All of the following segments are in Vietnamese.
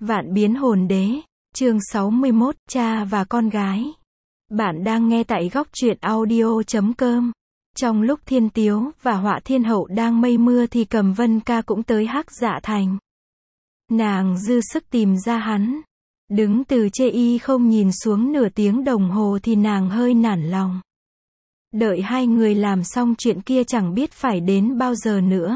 Vạn biến hồn đế, chương 61, cha và con gái. Bạn đang nghe tại góc truyện audio.com. Trong lúc Thiên Tiếu và Họa Thiên Hậu đang mây mưa thì Cầm Vân Ca cũng tới Hắc Dạ Thành. Nàng dư sức tìm ra hắn. Đứng từ chê y không nhìn xuống nửa tiếng đồng hồ thì nàng hơi nản lòng. Đợi hai người làm xong chuyện kia chẳng biết phải đến bao giờ nữa.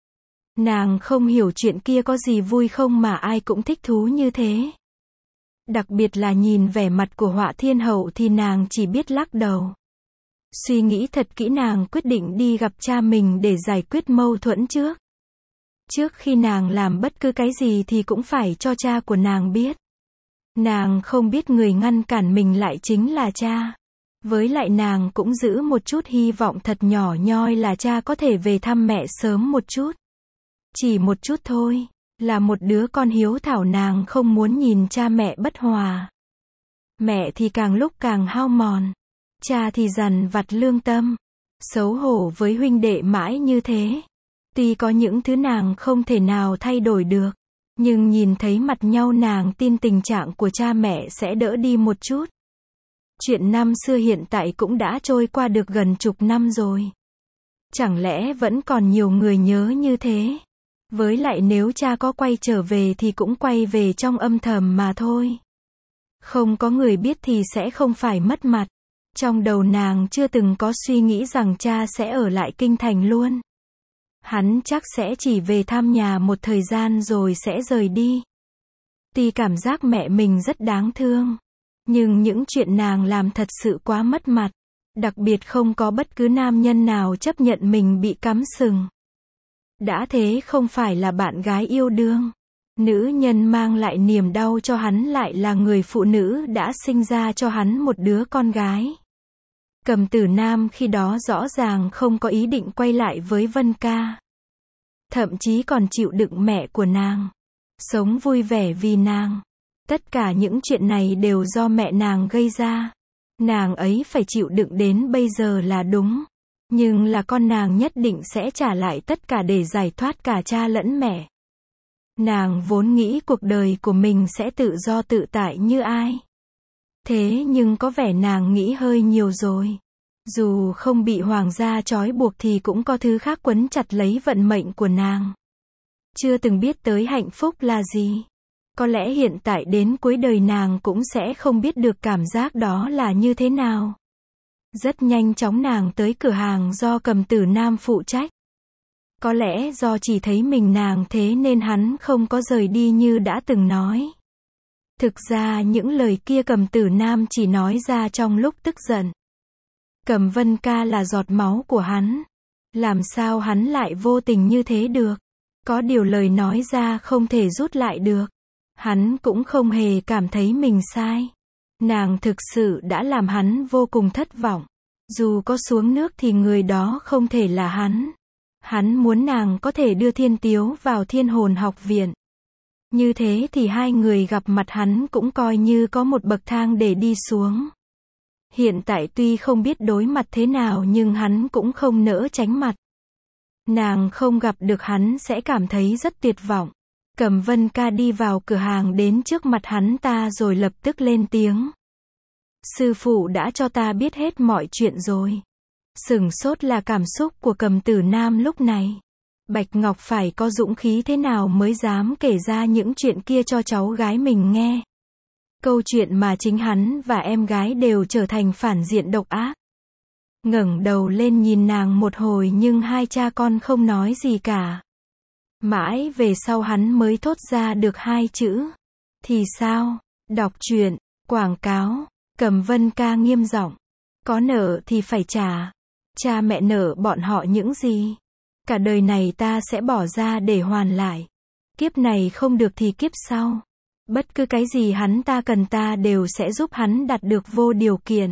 Nàng không hiểu chuyện kia có gì vui không mà ai cũng thích thú như thế. Đặc biệt là nhìn vẻ mặt của Họa Thiên Hậu thì nàng chỉ biết lắc đầu. Suy nghĩ thật kỹ nàng quyết định đi gặp cha mình để giải quyết mâu thuẫn trước. Trước khi nàng làm bất cứ cái gì thì cũng phải cho cha của nàng biết. Nàng không biết người ngăn cản mình lại chính là cha. Với lại nàng cũng giữ một chút hy vọng thật nhỏ nhoi là cha có thể về thăm mẹ sớm một chút. Chỉ một chút thôi, là một đứa con hiếu thảo nàng không muốn nhìn cha mẹ bất hòa. Mẹ thì càng lúc càng hao mòn. Cha thì dằn vặt lương tâm. Xấu hổ với huynh đệ mãi như thế. Tuy có những thứ nàng không thể nào thay đổi được. Nhưng nhìn thấy mặt nhau nàng tin tình trạng của cha mẹ sẽ đỡ đi một chút. Chuyện năm xưa hiện tại cũng đã trôi qua được gần chục năm rồi. Chẳng lẽ vẫn còn nhiều người nhớ như thế? Với lại nếu cha có quay trở về thì cũng quay về trong âm thầm mà thôi. Không có người biết thì sẽ không phải mất mặt. Trong đầu nàng chưa từng có suy nghĩ rằng cha sẽ ở lại kinh thành luôn. Hắn chắc sẽ chỉ về thăm nhà một thời gian rồi sẽ rời đi. Tuy cảm giác mẹ mình rất đáng thương. Nhưng những chuyện nàng làm thật sự quá mất mặt. Đặc biệt không có bất cứ nam nhân nào chấp nhận mình bị cắm sừng. Đã thế không phải là bạn gái yêu đương. Nữ nhân mang lại niềm đau cho hắn lại là người phụ nữ đã sinh ra cho hắn một đứa con gái. Cầm Tử Nam khi đó rõ ràng không có ý định quay lại với Vân Ca. Thậm chí còn chịu đựng mẹ của nàng. Sống vui vẻ vì nàng. Tất cả những chuyện này đều do mẹ nàng gây ra. Nàng ấy phải chịu đựng đến bây giờ là đúng. Nhưng là con nàng nhất định sẽ trả lại tất cả để giải thoát cả cha lẫn mẹ. Nàng vốn nghĩ cuộc đời của mình sẽ tự do tự tại như ai. Thế nhưng có vẻ nàng nghĩ hơi nhiều rồi. Dù không bị hoàng gia trói buộc thì cũng có thứ khác quấn chặt lấy vận mệnh của nàng. Chưa từng biết tới hạnh phúc là gì. Có lẽ hiện tại đến cuối đời nàng cũng sẽ không biết được cảm giác đó là như thế nào. Rất nhanh chóng nàng tới cửa hàng do Cầm Tử Nam phụ trách. Có lẽ do chỉ thấy mình nàng thế nên hắn không có rời đi như đã từng nói. Thực ra những lời kia Cầm Tử Nam chỉ nói ra trong lúc tức giận. Cầm Vân Ca là giọt máu của hắn. Làm sao hắn lại vô tình như thế được? Có điều lời nói ra không thể rút lại được. Hắn cũng không hề cảm thấy mình sai. Nàng thực sự đã làm hắn vô cùng thất vọng. Dù có xuống nước thì người đó không thể là hắn. Hắn muốn nàng có thể đưa Thiên Tiếu vào Thiên Hồn Học Viện. Như thế thì hai người gặp mặt hắn cũng coi như có một bậc thang để đi xuống. Hiện tại tuy không biết đối mặt thế nào nhưng hắn cũng không nỡ tránh mặt. Nàng không gặp được hắn sẽ cảm thấy rất tuyệt vọng. Cầm Vân Ca đi vào cửa hàng đến trước mặt hắn ta rồi lập tức lên tiếng. Sư phụ đã cho ta biết hết mọi chuyện rồi. Sửng sốt là cảm xúc của Cầm Tử Nam lúc này. Bạch Ngọc phải có dũng khí thế nào mới dám kể ra những chuyện kia cho cháu gái mình nghe. Câu chuyện mà chính hắn và em gái đều trở thành phản diện độc ác. Ngẩng đầu lên nhìn nàng một hồi nhưng hai cha con không nói gì cả. Mãi về sau hắn mới thốt ra được hai chữ. Thì sao? Đọc truyện, quảng cáo. Cầm Vân Ca nghiêm giọng. Có nợ thì phải trả. Cha mẹ nợ bọn họ những gì? Cả đời này ta sẽ bỏ ra để hoàn lại. Kiếp này không được thì kiếp sau. Bất cứ cái gì hắn ta cần ta đều sẽ giúp hắn đạt được vô điều kiện.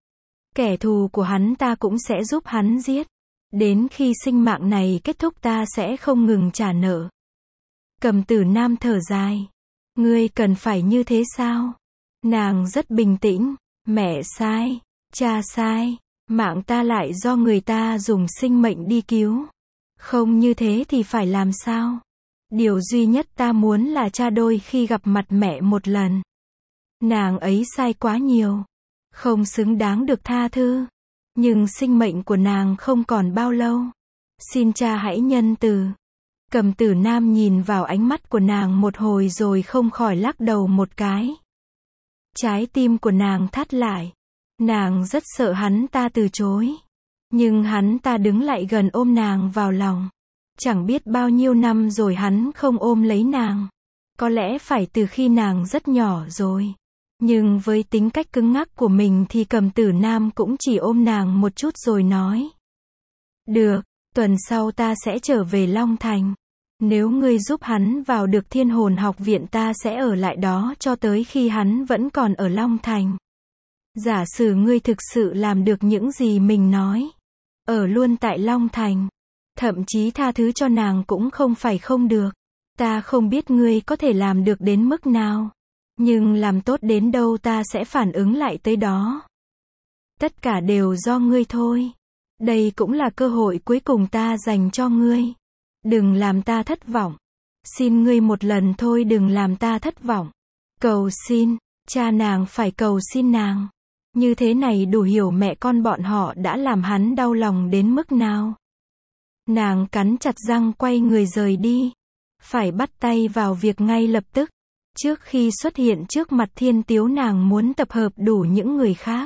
Kẻ thù của hắn ta cũng sẽ giúp hắn giết. Đến khi sinh mạng này kết thúc ta sẽ không ngừng trả nợ. Cầm Tử Nam thở dài. Ngươi cần phải như thế sao? Nàng rất bình tĩnh. Mẹ sai. Cha sai. Mạng ta lại do người ta dùng sinh mệnh đi cứu. Không như thế thì phải làm sao? Điều duy nhất ta muốn là cha đôi khi gặp mặt mẹ một lần. Nàng ấy sai quá nhiều. Không xứng đáng được tha thứ. Nhưng sinh mệnh của nàng không còn bao lâu. Xin cha hãy nhân từ. Cầm Tử Nam nhìn vào ánh mắt của nàng một hồi rồi không khỏi lắc đầu một cái. Trái tim của nàng thắt lại. Nàng rất sợ hắn ta từ chối. Nhưng hắn ta đứng lại gần ôm nàng vào lòng. Chẳng biết bao nhiêu năm rồi hắn không ôm lấy nàng. Có lẽ phải từ khi nàng rất nhỏ rồi. Nhưng với tính cách cứng ngắc của mình thì Cầm Tử Nam cũng chỉ ôm nàng một chút rồi nói. Được, tuần sau ta sẽ trở về Long Thành. Nếu ngươi giúp hắn vào được Thiên Hồn Học Viện ta sẽ ở lại đó cho tới khi hắn vẫn còn ở Long Thành. Giả sử ngươi thực sự làm được những gì mình nói. Ở luôn tại Long Thành. Thậm chí tha thứ cho nàng cũng không phải không được. Ta không biết ngươi có thể làm được đến mức nào. Nhưng làm tốt đến đâu ta sẽ phản ứng lại tới đó. Tất cả đều do ngươi thôi. Đây cũng là cơ hội cuối cùng ta dành cho ngươi. Đừng làm ta thất vọng. Xin ngươi một lần thôi đừng làm ta thất vọng. Cầu xin, cha nàng phải cầu xin nàng. Như thế này đủ hiểu mẹ con bọn họ đã làm hắn đau lòng đến mức nào. Nàng cắn chặt răng quay người rời đi. Phải bắt tay vào việc ngay lập tức. Trước khi xuất hiện trước mặt Thiên Tiếu nàng muốn tập hợp đủ những người khác.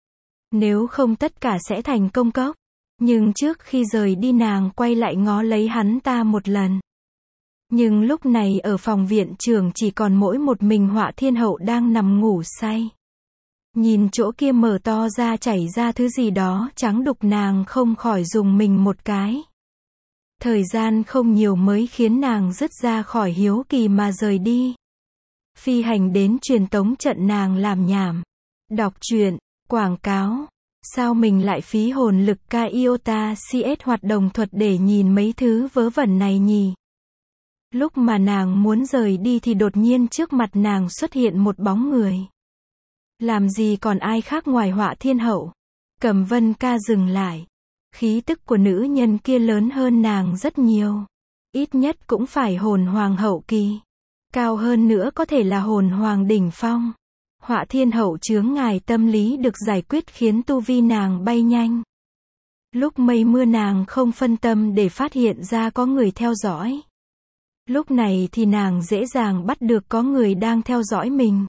Nếu không tất cả sẽ thành công cốc. Nhưng trước khi rời đi nàng quay lại ngó lấy hắn ta một lần. Nhưng lúc này ở phòng viện trưởng chỉ còn mỗi một mình Họa Thiên Hậu đang nằm ngủ say. Nhìn chỗ kia mở to ra chảy ra thứ gì đó trắng đục nàng không khỏi rùng mình một cái. Thời gian không nhiều mới khiến nàng dứt ra khỏi hiếu kỳ mà rời đi. Phi hành đến truyền tống trận nàng làm nhảm. Đọc truyện, quảng cáo. Sao mình lại phí hồn lực ca iota CS hoạt động thuật để nhìn mấy thứ vớ vẩn này nhỉ? Lúc mà nàng muốn rời đi thì đột nhiên trước mặt nàng xuất hiện một bóng người. Làm gì còn ai khác ngoài Họa Thiên Hậu. Cầm Vân Ca dừng lại. Khí tức của nữ nhân kia lớn hơn nàng rất nhiều. Ít nhất cũng phải hồn hoàng hậu kỳ. Cao hơn nữa có thể là hồn hoàng đỉnh phong. Họa Thiên Hậu chướng ngại tâm lý được giải quyết khiến tu vi nàng bay nhanh. Lúc mây mưa nàng không phân tâm để phát hiện ra có người theo dõi. Lúc này thì nàng dễ dàng bắt được có người đang theo dõi mình.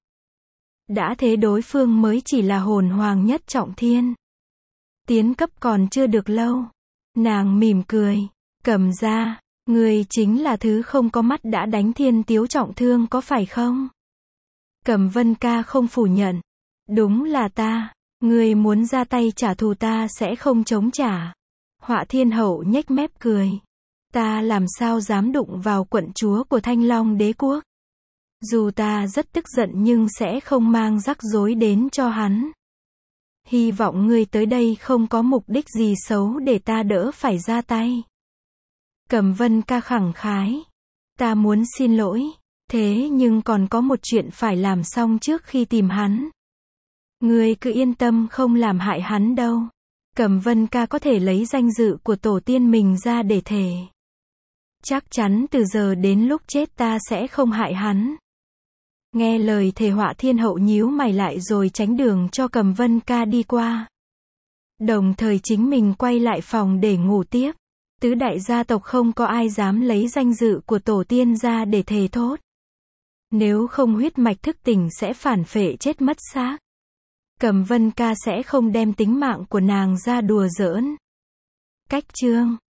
Đã thế đối phương mới chỉ là hồn hoàng nhất trọng thiên. Tiến cấp còn chưa được lâu. Nàng mỉm cười. Cầm ra, ngươi chính là thứ không có mắt đã đánh Thiên Tiếu trọng thương có phải không? Cầm Vân Ca không phủ nhận. Đúng là ta. Ngươi muốn ra tay trả thù ta sẽ không chống trả. Họa Thiên Hậu nhếch mép cười. Ta làm sao dám đụng vào quận chúa của Thanh Long Đế Quốc. Dù ta rất tức giận nhưng sẽ không mang rắc rối đến cho hắn. Hy vọng ngươi tới đây không có mục đích gì xấu để ta đỡ phải ra tay. Cầm Vân Ca khẳng khái. Ta muốn xin lỗi. Thế nhưng còn có một chuyện phải làm xong trước khi tìm hắn. Ngươi cứ yên tâm không làm hại hắn đâu. Cầm Vân Ca có thể lấy danh dự của tổ tiên mình ra để thề. Chắc chắn từ giờ đến lúc chết ta sẽ không hại hắn. Nghe lời thề Họa Thiên Hậu nhíu mày lại rồi tránh đường cho Cầm Vân Ca đi qua. Đồng thời chính mình quay lại phòng để ngủ tiếp. Tứ đại gia tộc không có ai dám lấy danh dự của tổ tiên ra để thề thốt. Nếu không huyết mạch thức tỉnh sẽ phản phệ chết mất xác. Cầm Vân Ca sẽ không đem tính mạng của nàng ra đùa giỡn. Cách chương